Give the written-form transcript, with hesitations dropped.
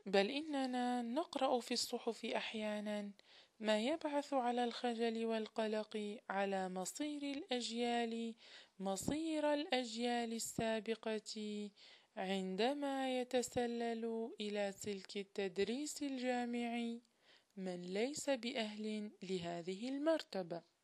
بل إننا نقرأ في الصحف أحيانا ما يبعث على الخجل والقلق على مصير الأجيال السابقة عندما يتسلل إلى سلك التدريس الجامعي من ليس بأهل لهذه المرتبة.